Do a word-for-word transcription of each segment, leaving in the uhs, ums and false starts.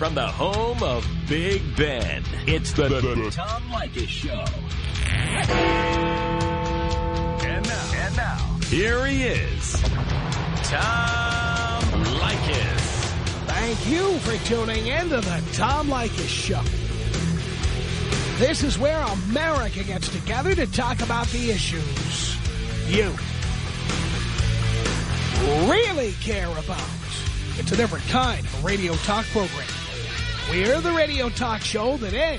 from the home of Big Ben. It's the, the, the Tom Leykis Show. And now, and now, here he is, Tom Leykis. Thank you for tuning in to the Tom Leykis Show. This is where America gets together to talk about the issues you really care about. It's a different kind of radio talk program. We're the radio talk show that is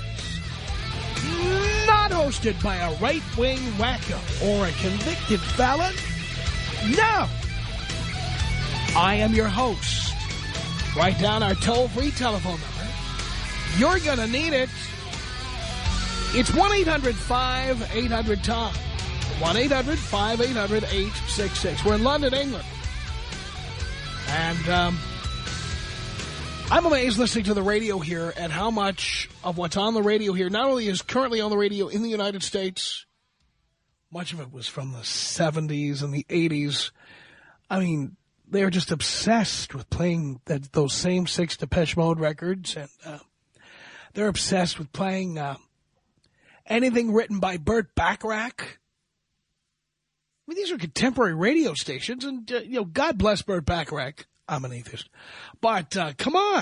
not hosted by a right-wing wacko or a convicted felon. No! I am your host. Write down our toll-free telephone number. You're going to need it. It's one eight hundred five eight hundred Tom. one eight hundred five eight hundred eight six six. We're in London, England. And um, I'm amazed listening to the radio here at how much of what's on the radio here not only is currently on the radio in the United States, much of it was from the seventies and the eighties. I mean, they're just obsessed with playing that, those same six Depeche Mode records. And uh, they're obsessed with playing uh, anything written by Burt Bacharach. I mean, these are contemporary radio stations, and, uh, you know, God bless Burt Bacharach. I'm an atheist. But, uh, come on.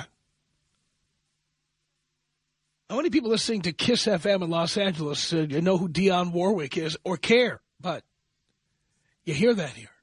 How many people listening to Kiss F M in Los Angeles uh, you know who Dionne Warwick is or care? But you hear that here.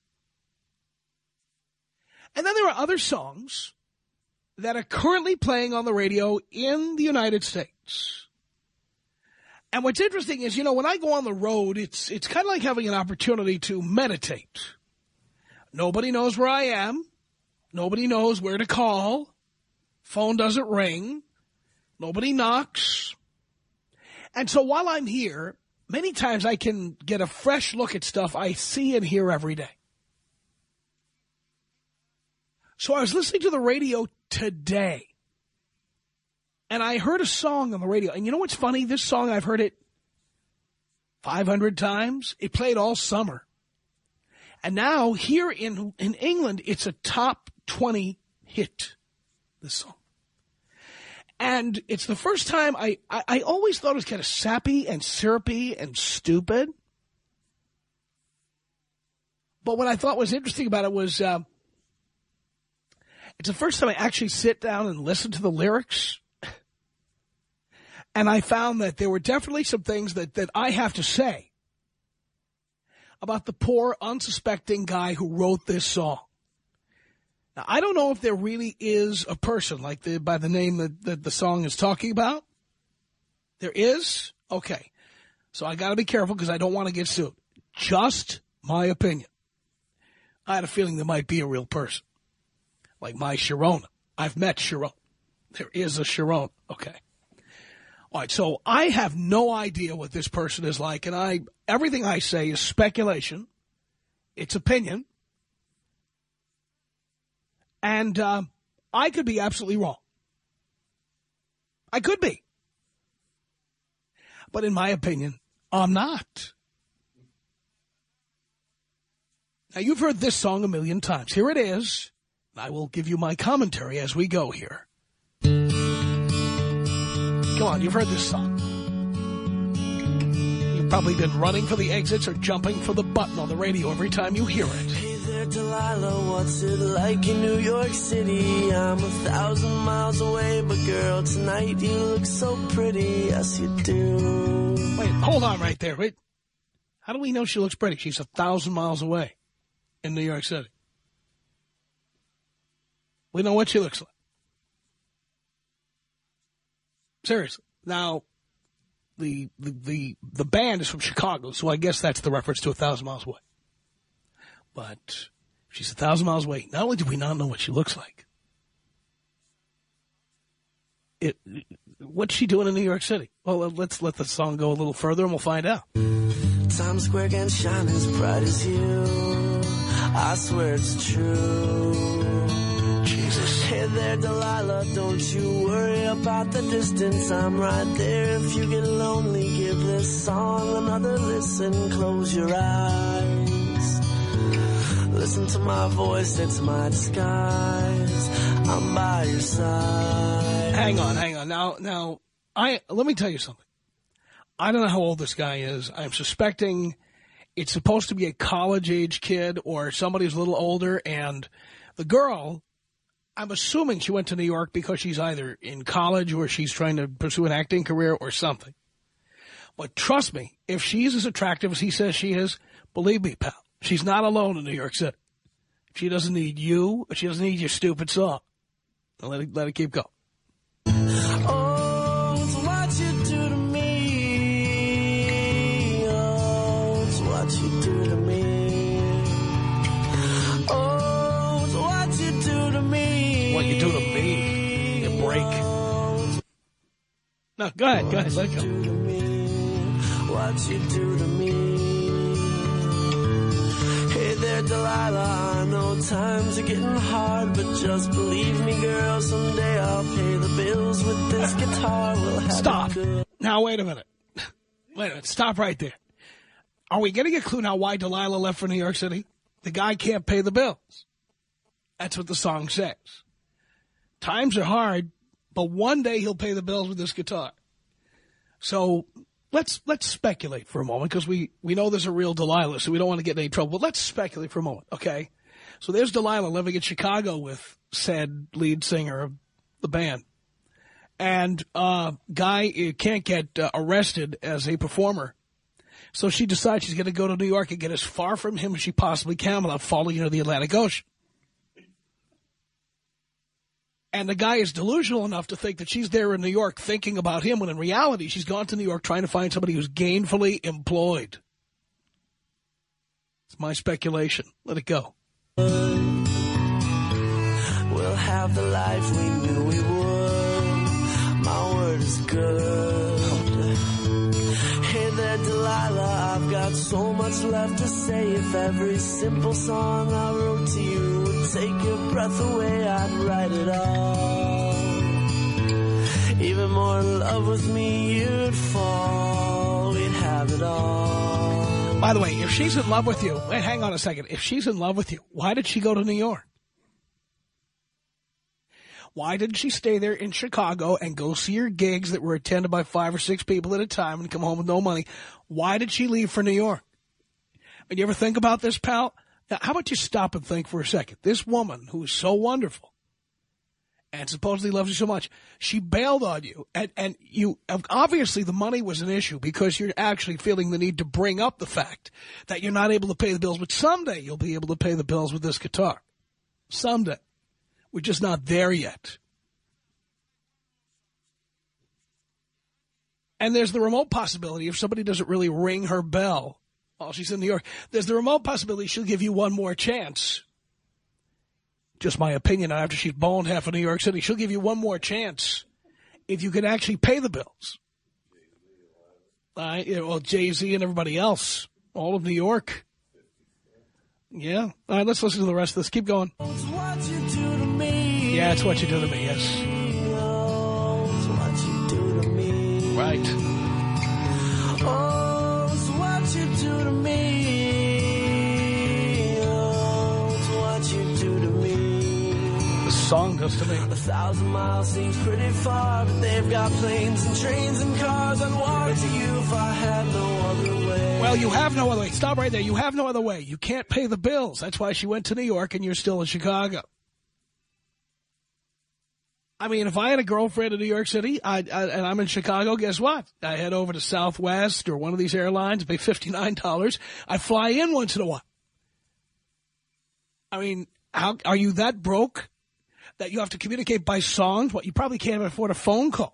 And then there are other songs that are currently playing on the radio in the United States. And what's interesting is, you know, when I go on the road, it's it's kind of like having an opportunity to meditate. Nobody knows where I am. Nobody knows where to call. Phone doesn't ring. Nobody knocks. And so while I'm here, many times I can get a fresh look at stuff I see and hear every day. So I was listening to the radio today. And I heard a song on the radio. And you know what's funny? This song, I've heard it five hundred times. It played all summer. And now, here in, in England, it's a top twenty hit, this song. And it's the first time I, I, I always thought it was kind of sappy and syrupy and stupid. But what I thought was interesting about it was uh, it's the first time I actually sit down and listen to the lyrics. And I found that there were definitely some things that, that I have to say about the poor, unsuspecting guy who wrote this song. Now, I don't know if there really is a person like the by the name that, that the song is talking about. There is? Okay. So I got to be careful because I don't want to get sued. Just my opinion. I had a feeling there might be a real person. Like my Sharona. I've met Sharona. There is a Sharona. Okay. All right, so I have no idea what this person is like, and I everything I say is speculation. It's opinion. And uh, I could be absolutely wrong. I could be. But in my opinion, I'm not. Now, you've heard this song a million times. Here it is. I will give you my commentary as we go here. Come on, you've heard this song. You've probably been running for the exits or jumping for the button on the radio every time you hear it. Hey there, Delilah, what's it like in New York City? I'm a thousand miles away, but girl, tonight you look so pretty. Yes, you do. Wait, hold on right there. Wait. How do we know she looks pretty? She's a thousand miles away in New York City. We know what she looks like. Seriously. Now, the, the the the band is from Chicago, so I guess that's the reference to a thousand miles away. But she's a thousand miles away. Not only do we not know what she looks like, it, what's she doing in New York City? Well, let's let the song go a little further and we'll find out. Times Square can shine as bright as you. I swear it's true. Jesus. Hey there, Delilah, don't you worry about the distance. I'm right there. If you get lonely, give this song another listen. Close your eyes. Listen to my voice, it's my disguise. I'm by your side. Hang on, hang on. Now, now, I let me tell you something. I don't know how old this guy is. I'm suspecting it's supposed to be a college-age kid or somebody who's a little older. And the girl, I'm assuming she went to New York because she's either in college or she's trying to pursue an acting career or something. But trust me, if she's as attractive as he says she is, believe me, pal, she's not alone in New York City. She doesn't need you. She doesn't need your stupid song. Let it, let it keep going. Oh, it's what you do to me. Oh, it's what you do to me. Oh, it's what you do to me. What you do to me. You break. No, go ahead, go ahead, let it go. What you do to me. Hey there, Delilah, I know times are getting hard, but just believe me, girl, someday I'll pay the bills with this guitar. We'll have Stop. Good... Now, wait a minute. Wait a minute. Stop right there. Are we getting a clue now why Delilah left for New York City? The guy can't pay the bills. That's what the song says. Times are hard, but one day he'll pay the bills with this guitar. So let's let's speculate for a moment, because we, we know there's a real Delilah, so we don't want to get in any trouble. But let's speculate for a moment, okay? So there's Delilah living in Chicago with said lead singer of the band. And uh guy can't get uh, arrested as a performer. So she decides she's going to go to New York and get as far from him as she possibly can without falling into the Atlantic Ocean. And the guy is delusional enough to think that she's there in New York thinking about him, when in reality she's gone to New York trying to find somebody who's gainfully employed. It's my speculation. Let it go. We'll have the life we knew we would. My word is good. Hey there, Delilah, I've got so much left to say. If every simple song I wrote to you would take your breath away, I'd write it all. Even more in love with me, you'd fall. We'd have it all. By the way, if she's in love with you, wait, hang on a second. If she's in love with you, why did she go to New York? Why didn't she stay there in Chicago and go see her gigs that were attended by five or six people at a time and come home with no money? Why did she leave for New York? And you ever think about this, pal? Now, how about you stop and think for a second? This woman who is so wonderful and supposedly loves you so much, she bailed on you. And, and you obviously the money was an issue because you're actually feeling the need to bring up the fact that you're not able to pay the bills. But someday you'll be able to pay the bills with this guitar. Someday. We're just not there yet. And there's the remote possibility, if somebody doesn't really ring her bell while she's in New York, there's the remote possibility she'll give you one more chance. Just my opinion, after she's boned half of New York City, she'll give you one more chance if you can actually pay the bills. Uh, you know, well, Jay-Z and everybody else, all of New York. Yeah. All right, let's listen to the rest of this. Keep going. It's what you do to me. Yeah, it's what you do to me, yes. Oh, it's what you do to me. Right. Oh, it's what you do to me. Oh, it's what you do to me. The song does to me. A thousand miles seems pretty far, but they've got planes and trains and cars. I'd walk to you if I had no other way. Well, you have no other way. Stop right there. You have no other way. You can't pay the bills. That's why she went to New York and you're still in Chicago. I mean, if I had a girlfriend in New York City I, I, and I'm in Chicago, guess what? I head over to Southwest or one of these airlines, pay fifty-nine dollars. I fly in once in a while. I mean, how are you that broke that you have to communicate by songs? What, you probably can't even afford a phone call.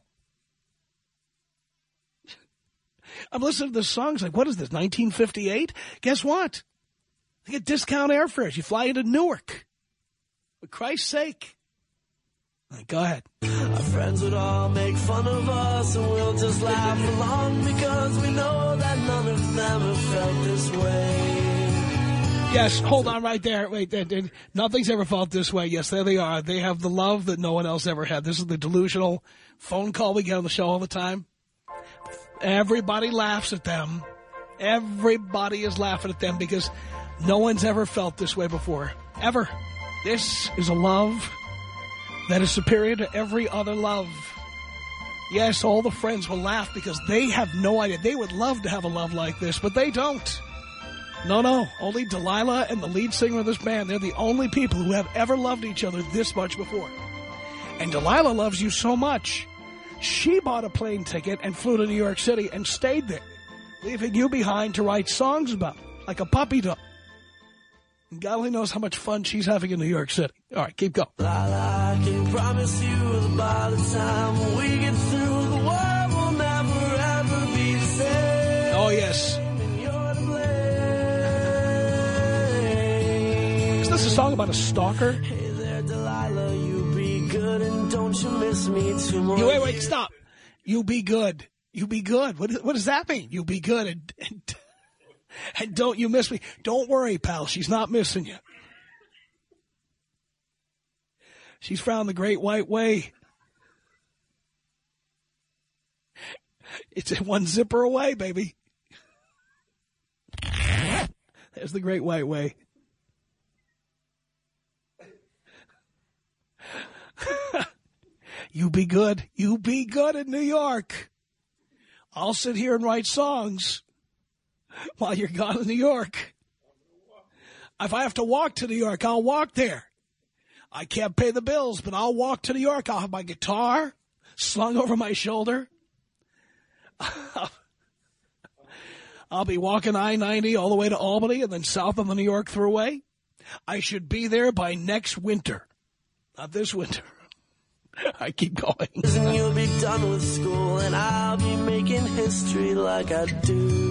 I'm listening to this song. It's like, what is this, nineteen fifty-eight? Guess what? You get discount airfares. You fly into Newark. For Christ's sake. All right, go ahead. Our friends would all make fun of us, and we'll just laugh along because we know that none of them have felt this way. Yes, hold on right there. Wait, they, they, nothing's ever felt this way. Yes, there they are. They have the love that no one else ever had. This is the delusional phone call we get on the show all the time. Everybody laughs at them. Everybody is laughing at them because No one's ever felt this way before. Ever. This is a love that is superior to every other love. Yes, all the friends will laugh because they have no idea. They would love to have a love like this, but they don't. No, no. Only Delilah and the lead singer of this band, they're the only people who have ever loved each other this much before. And Delilah loves you so much, she bought a plane ticket and flew to New York City and stayed there, leaving you behind to write songs about, like a puppy dog. And God only knows how much fun she's having in New York City. All right, keep going. I can promise you that by the time we get through, the world will never ever be the same. Oh, yes. Is this a song about a stalker? Hey there, Delilah, you be good and don't you miss me too much. You, wait, wait, stop. You be good. You be good. What, what does that mean? You be good and, and, and don't you miss me. Don't worry, pal. She's not missing you. She's found the great white way. It's one zipper away, baby. There's the great white way. You be good. You be good in New York. I'll sit here and write songs while you're gone in New York. If I have to walk to New York, I'll walk there. I can't pay the bills, but I'll walk to New York. I'll have my guitar slung over my shoulder. I'll be walking I ninety all the way to Albany and then south on the New York Thruway. I should be there by next winter. Not this winter. I keep going. You'll be done with school and I'll be making history like I do.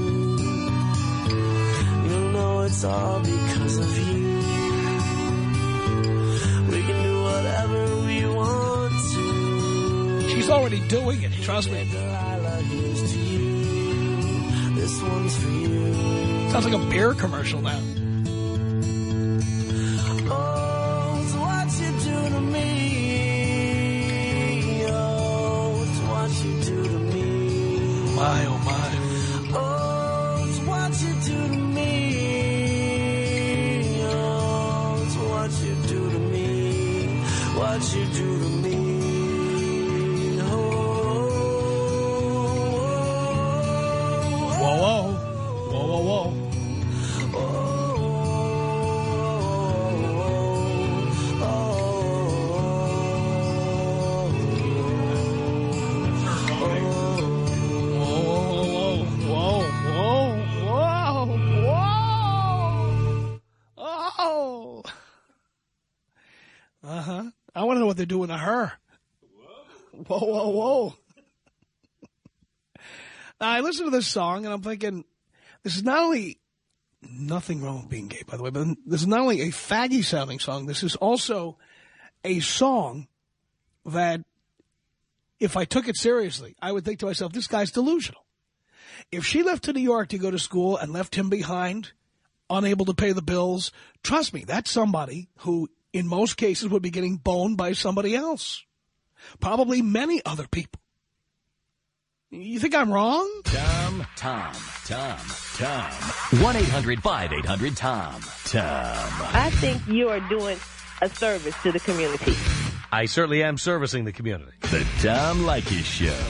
You know it's all because of you. We can do whatever we want to. She's already doing it, trust me. Delilah, here's to you. This one's for you. Sounds like a beer commercial now. Oh, it's what you do to me. You do to me. My, oh, my. Oh, it's what you do to me. Oh, it's what you do to me. What you do to me. Oh. Whoa, whoa. Whoa, whoa, whoa. Uh-huh. I want to know what they're doing to her. Whoa, whoa, whoa. Now, I listen to this song, and I'm thinking, this is not only, nothing wrong with being gay, by the way, but this is not only a faggy-sounding song, this is also a song that, if I took it seriously, I would think to myself, this guy's delusional. If she left to New York to go to school and left him behind, unable to pay the bills, trust me, that's somebody who, in most cases, would be getting boned by somebody else. Probably many other people. You think I'm wrong? Tom, Tom, Tom, Tom. one eight hundred five eight hundred Tom. Tom. I think you are doing a service to the community. I certainly am servicing the community. The Tom Leykis Show.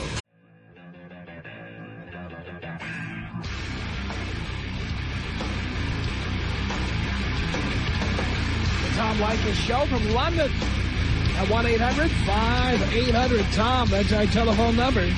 Tom Leykis Show from London at one eight hundred five eight hundred Tom. That's our telephone number.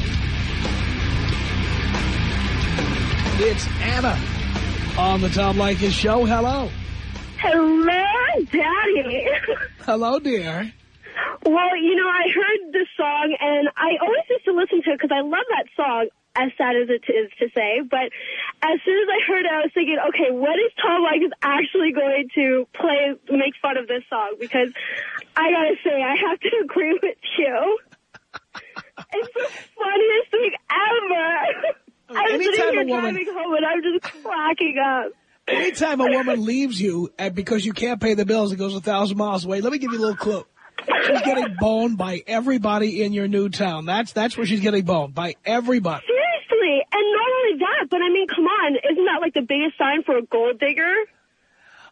It's Anna on the Tom Leykis Show. Hello. Hello, Daddy. Hello, dear. Well, you know, I heard this song, and I always used to listen to it because I love that song, as sad as it is to say. But as soon as I heard it, I was thinking, okay, what is Tom Leykis actually going to play, make fun of this song? Because I got to say, I have to agree with you. It's the funniest thing ever. I'm sitting here driving home, and I'm just cracking up. Anytime a woman leaves you and because you can't pay the bills and goes a thousand miles away, let me give you a little clue. She's getting boned by everybody in your new town. That's that's where she's getting boned, by everybody. Seriously, and not only that, but I mean, come on, isn't that like the biggest sign for a gold digger?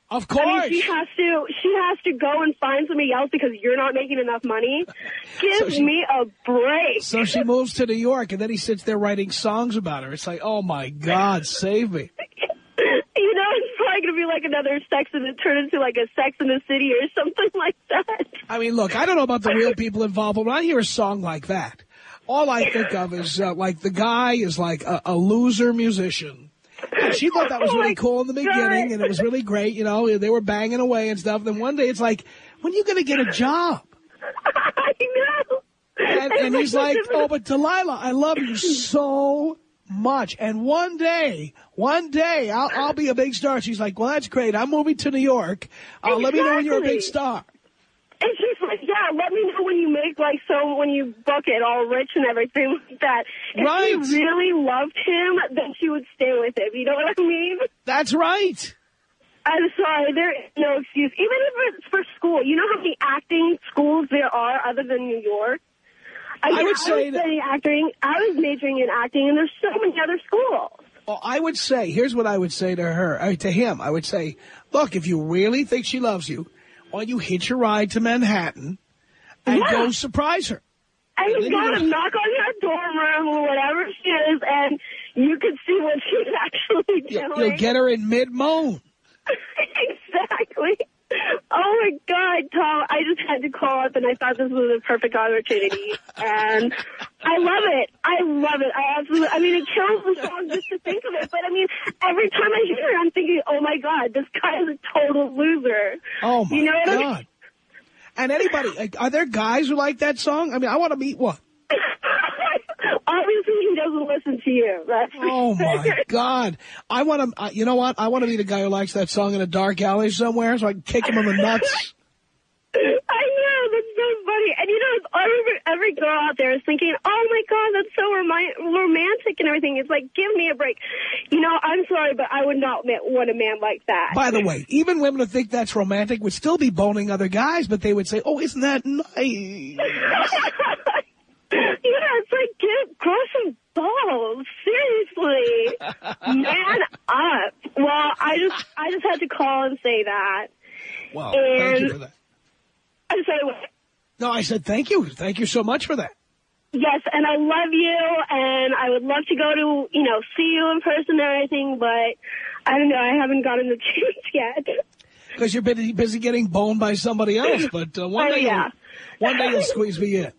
Of course. I mean, she has to, she has to go and find somebody else because you're not making enough money. Give So she- me a break. So she moves to New York, and then he sits there writing songs about her. It's like, oh, my God, save me. You know, it's probably going to be like another Sex and it turn into like a Sex in the City or something like that. I mean, look, I don't know about the real people involved, but when I hear a song like that, all I think of is uh, like the guy is like a, a loser musician. And she thought that was really cool in the beginning, and it was really great. You know, they were banging away and stuff. Then one day it's like, when are you going to get a job? I know. And, and he's like, oh, but Delilah, I love you so much. And one day, one day, I'll, I'll be a big star. She's like, well, that's great. I'm moving to New York. Uh, Exactly. Let me know when you're a big star. And she's like, yeah, let me know when you make, like, so when you book it all rich and everything like that. If Right. she really loved him, then she would stay with him. You know what I mean? That's right. I'm sorry, there is no excuse. Even if it's for school. You know how many acting schools there are other than New York? I, mean, I would I say was that- studying acting. I was majoring in acting, and there's so many other schools. Well, I would say, here's what I would say to her, uh, to him. I would say, look, if you really think she loves you, why don't you hitch a ride to Manhattan and Yeah. go surprise her? And And you then you gotta go- knock on her dorm room or whatever she is, and you can see what she's actually doing. You'll, you'll get her in mid-moan. Exactly. Oh, my God, Tom, I just had to call up, and I thought this was a perfect opportunity. And I love it. I love it. I absolutely, I mean, it kills the song just to think of it. But, I mean, every time I hear it, I'm thinking, oh, my God, this guy is a total loser. Oh, my You know what I mean? God. And anybody, like, are there guys who like that song? I mean, I want to meet one. Obviously, he doesn't listen to you. That's for Oh, my sure. God. I want to, uh, you know what? I want to meet a guy who likes that song in a dark alley somewhere so I can kick him in the nuts. I know, that's so funny. And you know, every, every girl out there is thinking, oh my God, that's so romi- romantic and everything. It's like, give me a break. You know, I'm sorry, but I would not want a man like that. By the way, even women who think that's romantic would still be boning other guys, but they would say, oh, isn't that nice? Yeah, it's like, get, grow some balls. Seriously. Man up. Well, I just, I just had to call and say that. Well, thank you for that. I'm sorry, what? No, I said thank you. Thank you so much for that. Yes, and I love you, and I would love to go to, you know, see you in person and everything, but I don't know, I haven't gotten the chance yet. Because you're busy, busy getting boned by somebody else, but uh, one Oh, day, yeah. you'll, one day you'll squeeze me in.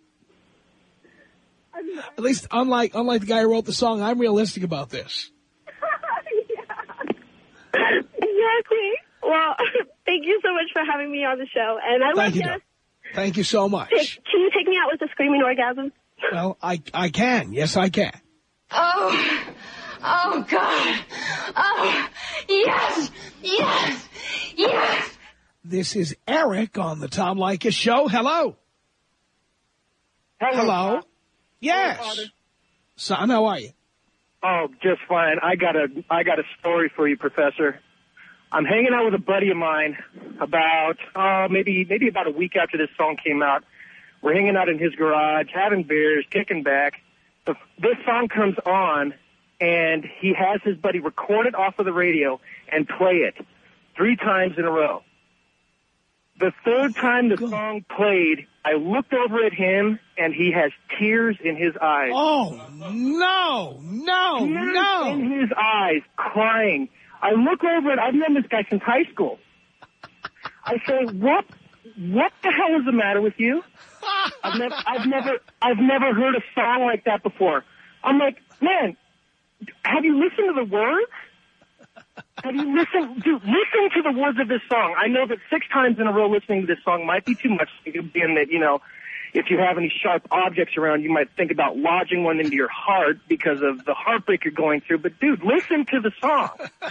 At least, unlike unlike the guy who wrote the song, I'm realistic about this. Yeah. Exactly. Well, thank you so much for having me on the show, and I love Thank you, you. Doc. Thank you so much. Take, can you take me out with a screaming orgasm? Well, I I can. Yes, I can. Oh, oh, God. Oh, yes, yes, yes. This is Eric on the Tom Leykis Show. Hello. Hello. Hello. Yes. Hello, Son, how are you? Oh, just fine. I got a I got a story for you, Professor. I'm hanging out with a buddy of mine about uh, maybe maybe about a week after this song came out. We're hanging out in his garage, having beers, kicking back. The, this song comes on, and he has his buddy record it off of the radio and play it three times in a row. The third time the song played, I looked over at him, and he has tears in his eyes. Oh, no, no, Tears no. in his eyes, crying. I look over and I've known this guy since high school. I say, what, what the hell is the matter with you? I've never, I've never, I've never heard a song like that before. I'm like, man, have you listened to the words? Have you listened, dude, listen to the words of this song. I know that six times in a row listening to this song might be too much, being that, you know, if you have any sharp objects around, you might think about lodging one into your heart because of the heartbreak you're going through. But, dude, listen to the song.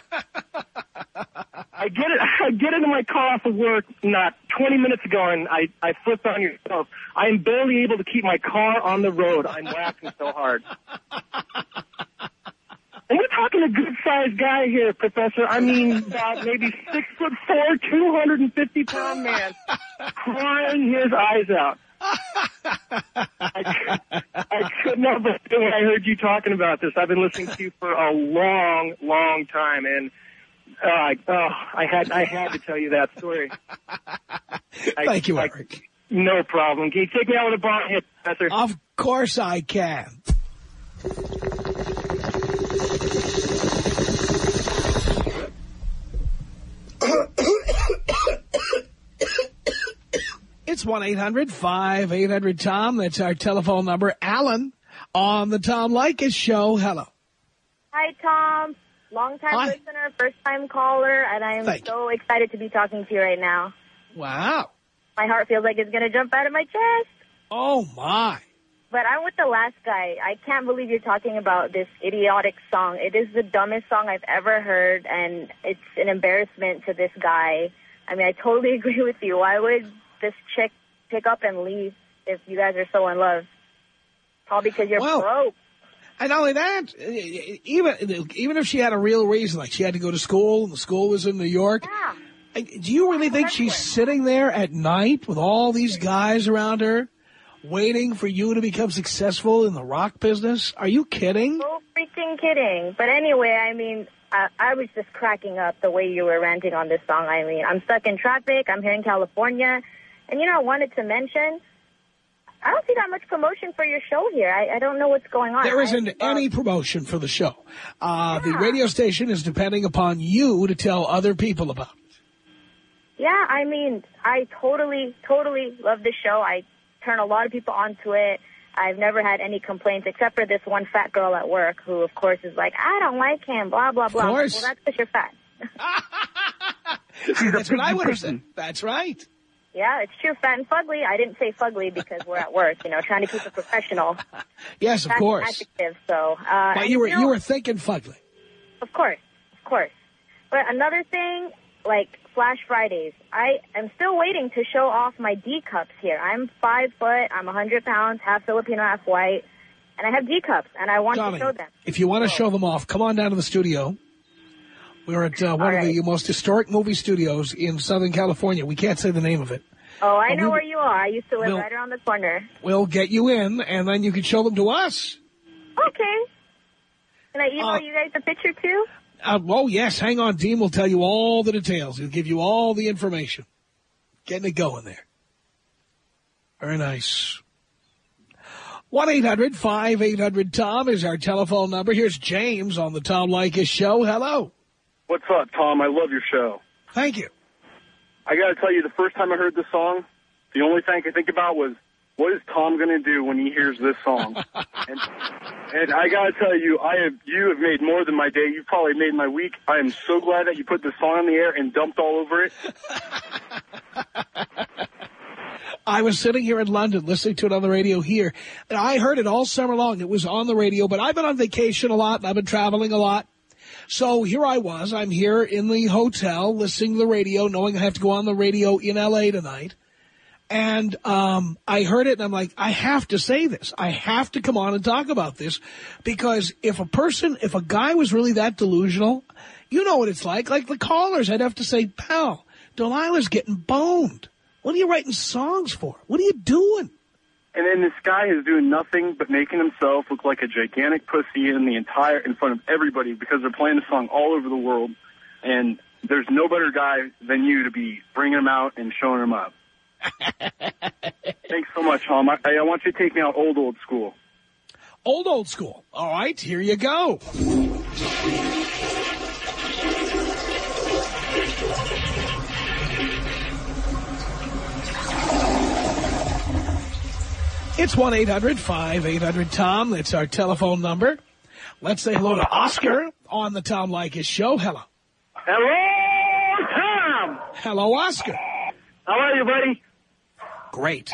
I get it. I get into my car off of work not twenty minutes ago, and I, I flipped on your show. I am barely able to keep my car on the road. I'm laughing so hard. And we're talking a good-sized guy here, Professor. I mean, about maybe six foot four, two hundred fifty pound man, crying his eyes out. I, I couldn't help but feel when I heard you talking about this. I've been listening to you for a long, long time, and Uh, oh, I had I had to tell you that story. Thank I, you, I, Eric. No problem. Can you take me out with a bar hit, Professor? Of course I can. It's one eight hundred five eight hundred Tom. That's our telephone number. Alan on the Tom Leykis Show. Hello. Hi, Tom. Long-time Hi. listener, first-time caller, and I'm Thank so excited to be talking to you right now. Wow. My heart feels like it's going to jump out of my chest. Oh, my. But I'm with the last guy. I can't believe you're talking about this idiotic song. It is the dumbest song I've ever heard, and it's an embarrassment to this guy. I mean, I totally agree with you. Why would this chick pick up and leave if you guys are so in love? Probably because you're Well, broke. And not only that, even even if she had a real reason, like she had to go to school, and the school was in New York, Yeah. do you really think she's sitting there at night with all these guys around her, waiting for you to become successful in the rock business? Are you kidding? So freaking kidding. But anyway, I mean, I, I was just cracking up the way you were ranting on this song. I mean, I'm stuck in traffic. I'm here in California. And, you know, I wanted to mention, I don't see that much promotion for your show here. I, I don't know what's going on. There isn't I, any promotion for the show. Uh, Yeah. The radio station is depending upon you to tell other people about it. Yeah, I mean, I totally, totally love the show. I turn a lot of people onto it. I've never had any complaints except for this one fat girl at work who, of course, is like, I don't like him, blah, blah, blah. Of course. Well, that's because you're fat. See, that's what I would have said. That's right. Yeah, it's true, fat and fugly. I didn't say fugly because we're at work, you know, trying to keep it professional. Yes, of That's course. an adjective, so. Uh, But and, you were know, you were thinking fugly. Of course, of course. But another thing, like Flash Fridays, I am still waiting to show off my D cups here. I'm five foot, I'm one hundred pounds, half Filipino, half white, and I have D cups, and I want Darling, to show them. if you want to show them off, come on down to the studio. We're at uh, one All of right. the most historic movie studios in Southern California. We can't say the name of it. Oh, I Oh, know we- where you are. I used to live We'll- right around the corner. We'll get you in, and then you can show them to us. Okay. Can I email Uh, you guys a picture, too? Uh, oh, yes. Hang on. Dean will tell you all the details. He'll give you all the information. Getting it going there. Very nice. one eight hundred five eight hundred Tom is our telephone number. Here's James on the Tom Leykis Show. Hello. What's up, Tom? I love your show. Thank you. I got to tell you, the first time I heard this song, the only thing I could think about was, what is Tom going to do when he hears this song? and, and I got to tell you, I have you have made more than my day. You've probably made my week. I am so glad that you put this song on the air and dumped all over it. I was sitting here in London listening to it on the radio here, and I heard it all summer long. It was on the radio, but I've been on vacation a lot, and I've been traveling a lot. So here I was. I'm here in the hotel listening to the radio, knowing I have to go on the radio in L A tonight. And um I heard it, and I'm like, I have to say this. I have to come on and talk about this, because if a person, if a guy was really that delusional, you know what it's like. Like the callers, I'd have to say, pal, Delilah's getting boned. What are you writing songs for? What are you doing? And then this guy is doing nothing but making himself look like a gigantic pussy in the entire, in front of everybody, because they're playing the song all over the world. And there's no better guy than you to be bringing him out and showing him up. Thanks so much, Tom. I, I want you to take me out old, old school. Old, old school. All right, here you go. It's one eight hundred five eight hundred Tom. That's our telephone number. Let's say hello to Oscar on the Tom Leykis Show. Hello. Hello, Tom. Hello, Oscar. How are you, buddy? Great.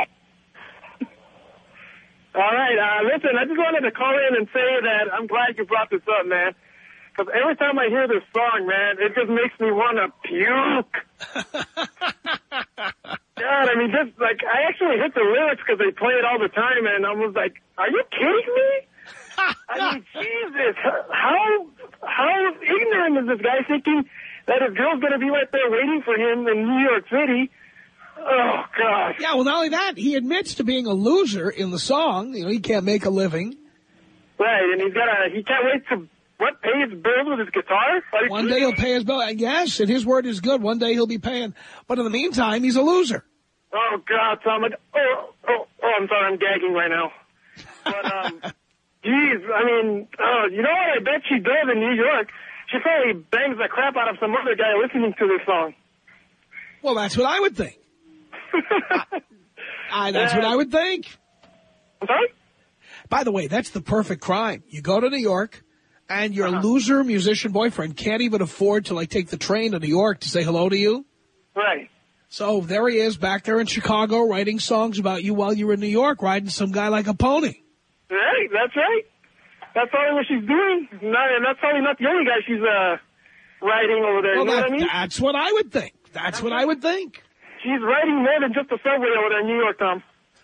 All right, uh, listen, I just wanted to call in and say that I'm glad you brought this up, man. Because every time I hear this song, man, it just makes me want to puke. God, I mean, just like, I actually hit the lyrics because they play it all the time, and I was like, are you kidding me? I mean, Jesus, how how ignorant is this guy thinking that his girl's going to be right there waiting for him in New York City? Oh, gosh. Yeah, well, not only that, he admits to being a loser in the song. You know, he can't make a living. Right, and he's got a, he can't wait to what, pay his bills with his guitar? Like, One day he'll pay his bill. Yes, and his word is good. One day he'll be paying. But in the meantime, he's a loser. Oh, God, Tom. I, oh, oh, oh, I'm sorry. I'm gagging right now. But, um, geez, I mean, oh, you know what I bet she does in New York? She probably bangs the crap out of some other guy listening to this song. Well, that's what I would think. I, I, that's what I would think. Sorry? By the way, that's the perfect crime. You go to New York, and your uh-huh. loser musician boyfriend can't even afford to, like, take the train to New York to say hello to you. Right. So there he is back there in Chicago writing songs about you while you were in New York, riding some guy like a pony. Right, that's right. That's probably what she's doing. Not, and that's probably not the only guy she's uh, riding over there. Well, you know that, what I mean? That's what I would think. That's, that's what right. I would think. She's riding more than just a subway over there in New York, Tom.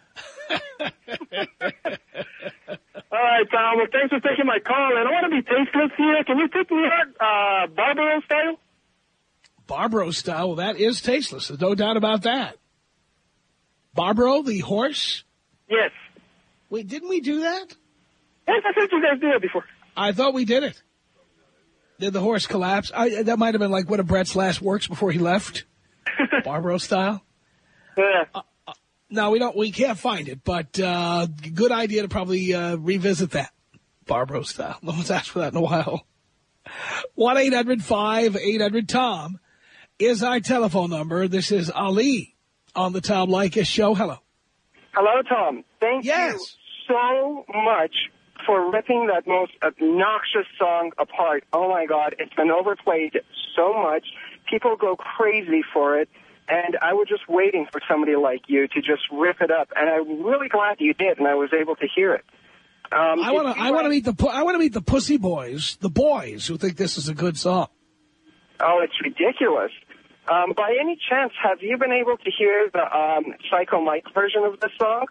All right, Tom. Well, thanks for taking my call. And I want to be tasteless here. Can you take me out uh, Barbaro style? Barbaro style? Well, that is tasteless. There's no doubt about that. Barbaro, the horse? Yes. Wait, didn't we do that? Yes, I think you guys did it before. I thought we did it. Did the horse collapse? I, that might have been like one of Brett's last works before he left. Barbaro style? Yeah. Uh, uh, no, we don't. We can't find it, but uh, good idea to probably uh, revisit that. Barbaro style. No one's asked for that in a while. one eight hundred five eight hundred Tom is our telephone number. This is Ali on the Tom Leykis Show. Hello. Hello, Tom. Thank yes. you so much for ripping that most obnoxious song apart. Oh, my God. It's been overplayed so much. People go crazy for it. And I was just waiting for somebody like you to just rip it up. And I'm really glad you did, and I was able to hear it. Um, I want to. I want to meet the. I want to meet the Pussy Boys, the boys who think this is a good song. Oh, it's ridiculous. Um, by any chance, have you been able to hear the um, Psycho Mike version of this song?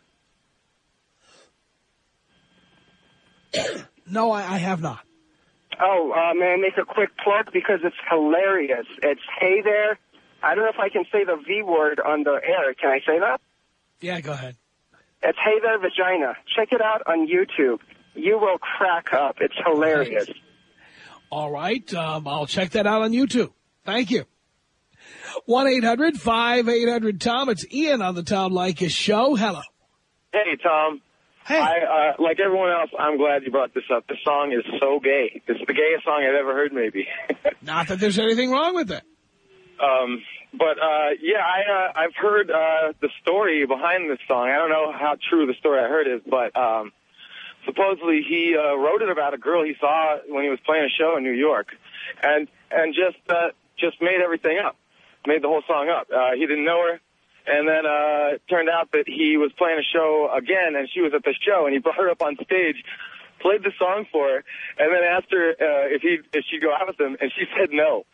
No, I, I have not. Oh, uh, may I make a quick plug because it's hilarious. It's Hey There. I don't know if I can say the V word on the air. Can I say that? Yeah, go ahead. It's Hey There Vagina. Check it out on YouTube. You will crack up. It's hilarious. All right. Um, I'll check that out on YouTube. Thank you. one eight hundred five eight hundred Tom. It's Ian on the Tom Leykis Show. Hello. Hey, Tom. Hey. I, uh, like everyone else, I'm glad you brought this up. This song is so gay. It's the gayest song I've ever heard, maybe. Not that there's anything wrong with it. Um, but, uh, yeah, I, uh, I've heard, uh, the story behind this song. I don't know how true the story I heard is, but, um, supposedly he, uh, wrote it about a girl he saw when he was playing a show in New York and, and just, uh, just made everything up, made the whole song up. Uh, he didn't know her. And then, uh, it turned out that he was playing a show again and she was at the show and he brought her up on stage, played the song for her, and then asked her uh, if he if she'd go out with him, and she said no.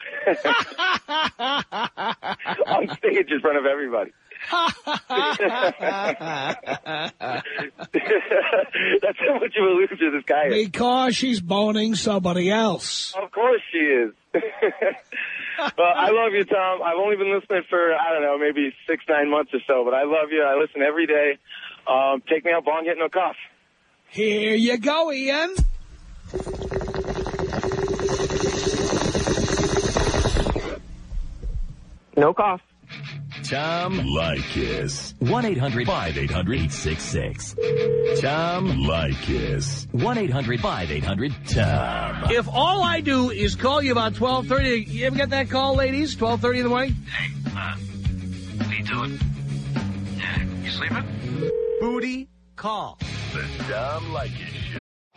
On stage in front of everybody. That's how much of a loser this guy is. Because she's boning somebody else. Of course she is. Well, I love you, Tom. I've only been listening for, I don't know, maybe six, nine months or so, but I love you. I listen every day. Um, take me out, bong, hit no cough. Here you go, Ian. No cough. Tom Leykis. one eight hundred five eight hundred eight six six. Tom Leykis. one eight hundred five eight hundred Tom. If all I do is call you about twelve thirty, you ever get that call, ladies? twelve thirty in the morning? Hey, uh, what are you doing? Yeah, you sleeping? Booty call. The Tom Leykis Show.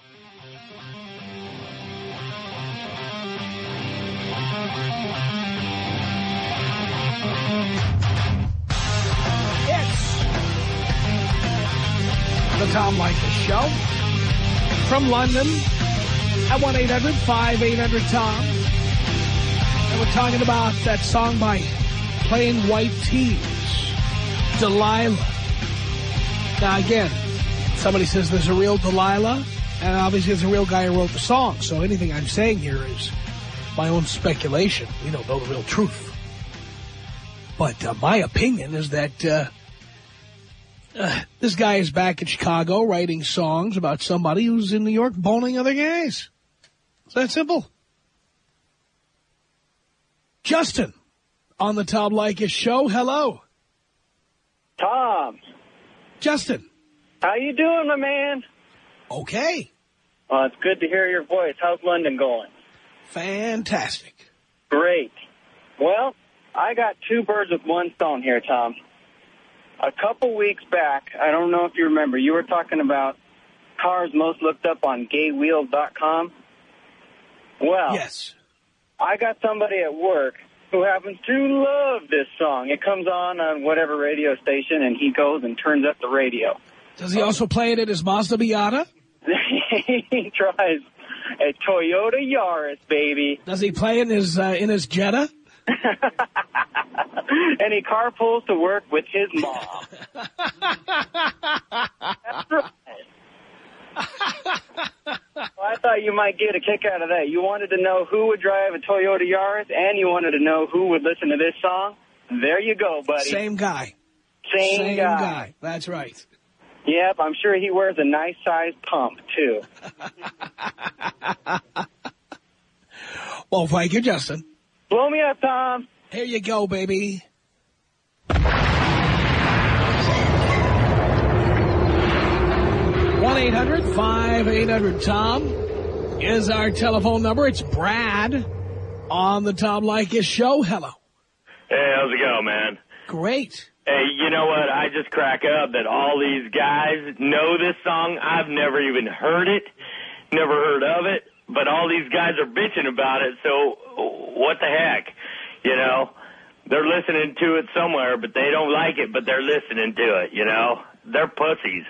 The Tom Leykis Show from London at one eight hundred five eight hundred Tom. And we're talking about that song by Plain White Tees, Delilah. Now, again, somebody says there's a real Delilah, and obviously there's a real guy who wrote the song, so anything I'm saying here is my own speculation. We don't know the real truth. But uh, my opinion is that uh, uh, this guy is back in Chicago writing songs about somebody who's in New York boning other guys. It's that simple. Justin, on the Tom Leykis show. Hello. Tom. Justin. How you doing, my man? Okay. Well, it's good to hear your voice. How's London going? Fantastic. Great. Well, I got two birds with one stone here, Tom. A couple weeks back, I don't know if you remember, you were talking about cars most looked up on gay wheels dot com. Well, yes. I got somebody at work who happens to love this song. It comes on on whatever radio station, and he goes and turns up the radio. Does he also play it at his Mazda Miata? He tries a Toyota Yaris, baby. Does he play in his uh, in his Jetta? And he carpools to work with his mom. That's right. Well, I thought you might get a kick out of that. You wanted to know who would drive a Toyota Yaris, and you wanted to know who would listen to this song. There you go, buddy. Same guy. Same, Same guy. guy. That's right. Yep, I'm sure he wears a nice-sized pump, too. Well, thank you, Justin. Blow me up, Tom. Here you go, baby. one eight hundred five eight hundred Tom is our telephone number. It's Brad on the Tom Leykis show. Hello. Hey, how's it going, man? Great. Hey, you know what? I just crack up that all these guys know this song. I've never even heard it, never heard of it, but all these guys are bitching about it, so what the heck? You know, they're listening to it somewhere, but they don't like it, but they're listening to it, you know? They're pussies.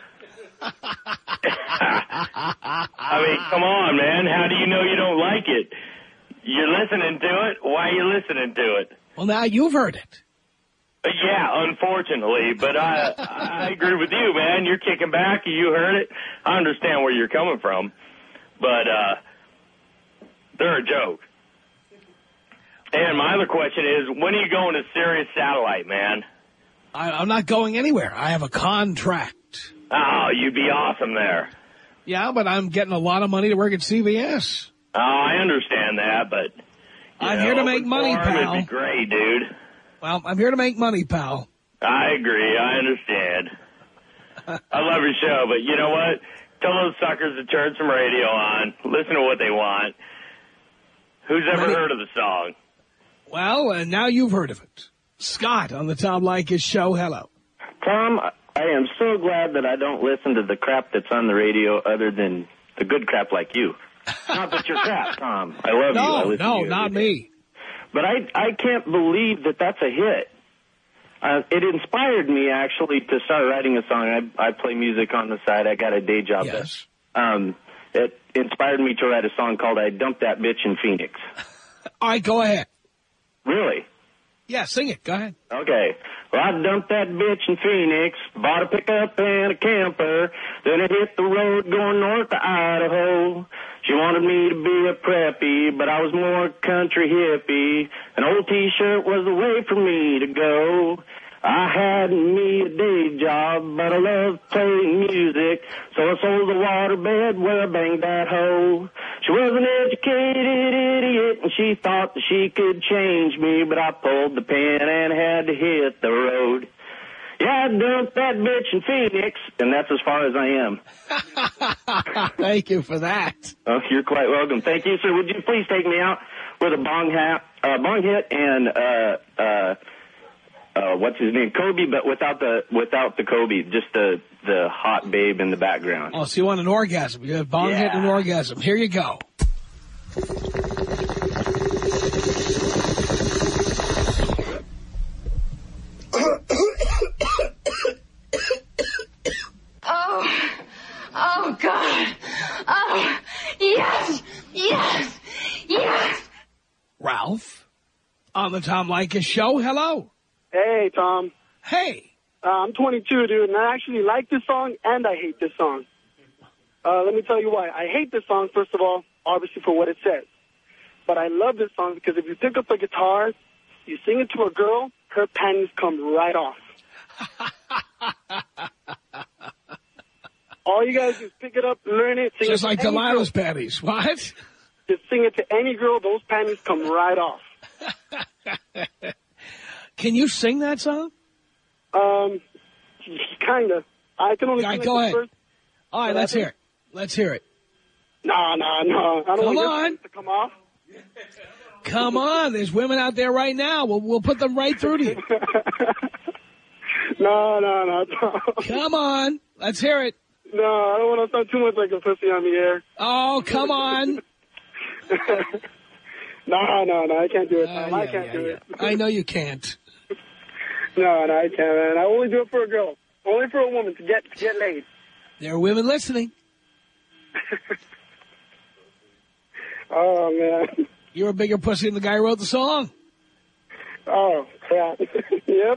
I mean, come on, man. How do you know you don't like it? You're listening to it. Why are you listening to it? Well, now you've heard it. Yeah, unfortunately, but I I agree with you, man. You're kicking back. You heard it. I understand where you're coming from, but uh, they're a joke. And my other question is, when are you going to Sirius Satellite, man? I, I'm not going anywhere. I have a contract. Oh, you'd be awesome there. Yeah, but I'm getting a lot of money to work at C B S. Oh, I understand that, but I'm know, here to make money, farm, pal. It'd be great, dude. Well, I'm here to make money, pal. I agree. I understand. I love your show, but you know what? Tell those suckers to turn some radio on. Listen to what they want. Who's ever Ready? heard of the song? Well, uh, now you've heard of it. Scott on the Tom Leykis show. Hello. Tom, I am so glad that I don't listen to the crap that's on the radio other than the good crap like you. Not that you're crap, Tom. I love no, you. I listen no, to you not every day. me. But I I can't believe that that's a hit. Uh, it inspired me, actually, to start writing a song. I, I play music on the side. I got a day job. Yes. That, um, it inspired me to write a song called I Dumped That Bitch in Phoenix. All right, go ahead. Really? Yeah, sing it. Go ahead. Okay. Well, I dumped that bitch in Phoenix, bought a pickup and a camper, then I hit the road going north to Idaho. She wanted me to be a preppy, but I was more country hippie. An old T-shirt was the way for me to go. I had me a day job, but I loved playing music, so I sold the waterbed where I banged that hoe. She was an educated idiot, and she thought that she could change me, but I pulled the pin and had to hit the road. Yeah, I dumped that bitch in Phoenix, and that's as far as I am. Thank you for that. Oh, you're quite welcome. Thank you, sir. Would you please take me out with a bong hat, uh, bong hit, and uh, uh, uh, what's his name, Kobe, but without the without the Kobe, just the the hot babe in the background. Oh, so you want an orgasm? You have bong Yeah. hit and an orgasm. Here you go. Oh, oh God. Oh, yes, yes, yes. Ralph on the Tom Leykis show. Hello. Hey, Tom. Hey. Uh, I'm twenty-two, dude, and I actually like this song, and I hate this song. Uh, let me tell you why. I hate this song, first of all, obviously for what it says. But I love this song because if you pick up a guitar, you sing it to a girl, her panties come right off. All you guys do is pick it up, learn it, sing Just it. like to any Delilah's girl. panties. What? just sing it to any girl, those panties come right off. Can you sing that song? Um, kind of. I can only All right, sing go like ahead. the first. All right, let's hear it. Let's hear it. No, no, no. I don't Come want your on. panties to come off. Come on. There's women out there right now. We'll, we'll put them right through to you. No, no, no, no. Come on. Let's hear it. No, I don't want to sound too much like a pussy on the air. Oh, come on. No, no, no. I can't do it. Uh, Tom. I yeah, can't yeah, do yeah. it. I know you can't. No, no, I can't, man. I only do it for a girl. Only for a woman to get to get laid. There are women listening. Oh, man. You're a bigger pussy than the guy who wrote the song. Oh, crap. Yep.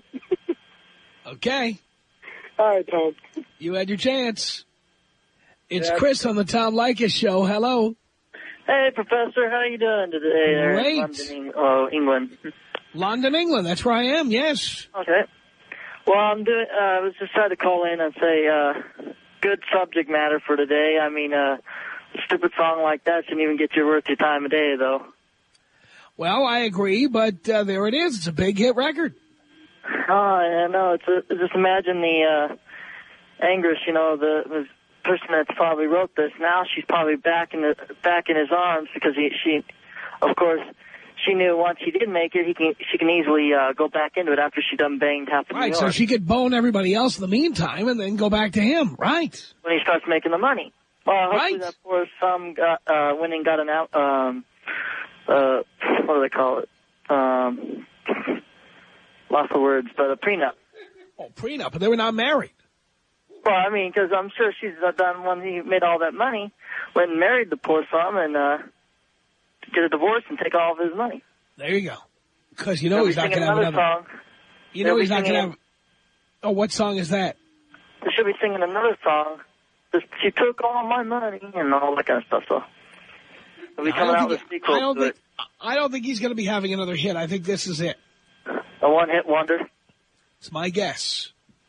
Okay. All right, Tom. You had your chance. It's Yeah. Chris on the Tom Leykis Show. Hello. Hey, Professor, how you doing today there Great. in London, Eng- oh, England? London, England. That's where I am, yes. Okay. Well, I'm doing, uh, I was just trying to call in and say, uh, good subject matter for today. I mean, uh, a stupid song like that shouldn't even get you worth your time of day, though. Well, I agree, but uh, there it is. It's a big hit record. Oh, yeah, no, it's a, just imagine the, uh, anguish, you know, the, the person that probably wrote this. Now she's probably back in the, back in his arms because he, she, of course, she knew once he did make it, he can, she can easily, uh, go back into it after she done banged half of New Right, York. so she could bone everybody else in the meantime and then go back to him, right? When he starts making the money. Well, hopefully Right. that poor some got, uh, went and got an out, um, uh, what do they call it? Um, lost the words, but a prenup. Oh, prenup, but they were not married. Well, I mean, because I'm sure she's done when he made all that money, went and married the poor some and, uh, get a divorce and take all of his money. There you go. Because you know They'll he's be not going singing to have another another. song. You know They'll he's be not going to singing- have. Oh, what song is that? They should be singing another song. Just, she took all my money and all that kind of stuff, so. They'll be I coming don't out with think, sequels I don't to think, it. I don't think he's going to be having another hit. I think this is it. A one-hit wonder. It's my guess.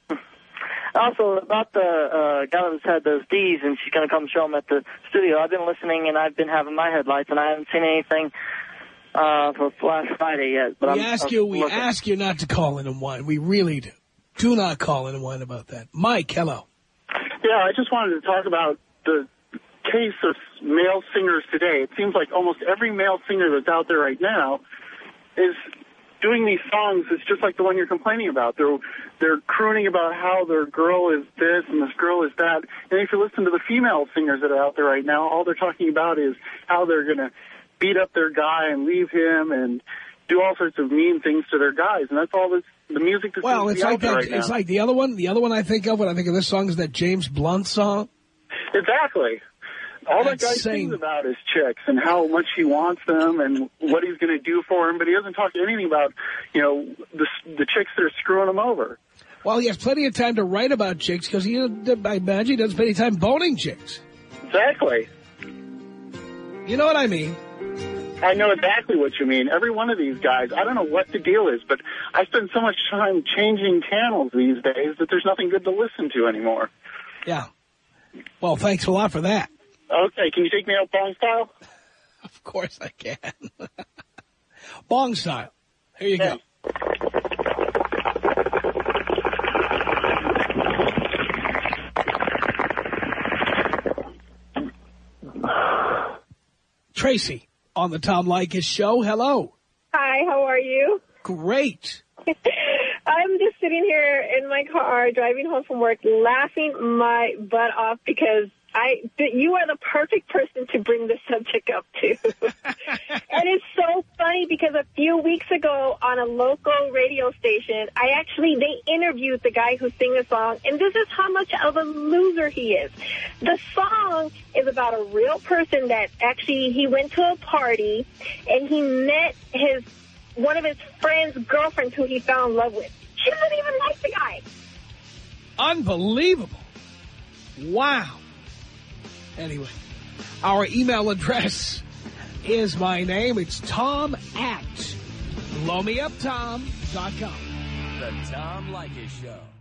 Also, about the uh, guy that's had those D's and she's going to come show them at the studio, I've been listening and I've been having my headlights and I haven't seen anything uh, for last Friday yet. But we I'm, ask I'm you, we looking. ask you not to call in and whine. We really do. Do not call in and whine about that. Mike, hello. Yeah, I just wanted to talk about the case of male singers today. It seems like almost every male singer that's out there right now is doing these songs. It's just like the one you're complaining about. They're they're crooning about how their girl is this and this girl is that. And if you listen to the female singers that are out there right now, all they're talking about is how they're going to beat up their guy and leave him and do all sorts of mean things to their guys. And that's all this, the music that's Well, it's out like there that. right now. It's like the other one. The other one I think of when I think of this song is that James Blunt song. Exactly. All that That's guy saying- sings about is chicks and how much he wants them and what he's going to do for them, but he doesn't talk anything about, you know, the the chicks that are screwing him over. Well, he has plenty of time to write about chicks because he, I imagine, he doesn't spend any time boning chicks. Exactly. You know what I mean? I know exactly what you mean. Every one of these guys, I don't know what the deal is, but I spend so much time changing channels these days that there's nothing good to listen to anymore. Yeah. Well, thanks a lot for that. Okay, can you take me out bong style? Of course I can. Bong style. Here you go. Tracy on the Tom Leykis Show. Hello. Hi, how are you? Great. I'm just sitting here in my car driving home from work laughing my butt off because I you are the perfect person to bring this subject up to. And it's so funny because a few weeks ago on a local radio station, I actually, they interviewed the guy who sang the song, and this is how much of a loser he is. The song is about a real person that actually, he went to a party and he met his one of his friend's girlfriends who he fell in love with. She doesn't even like the guy. Unbelievable. Wow. Anyway, our email address is my name. It's Tom at blow me up tom dot com. The Tom Leykis Show.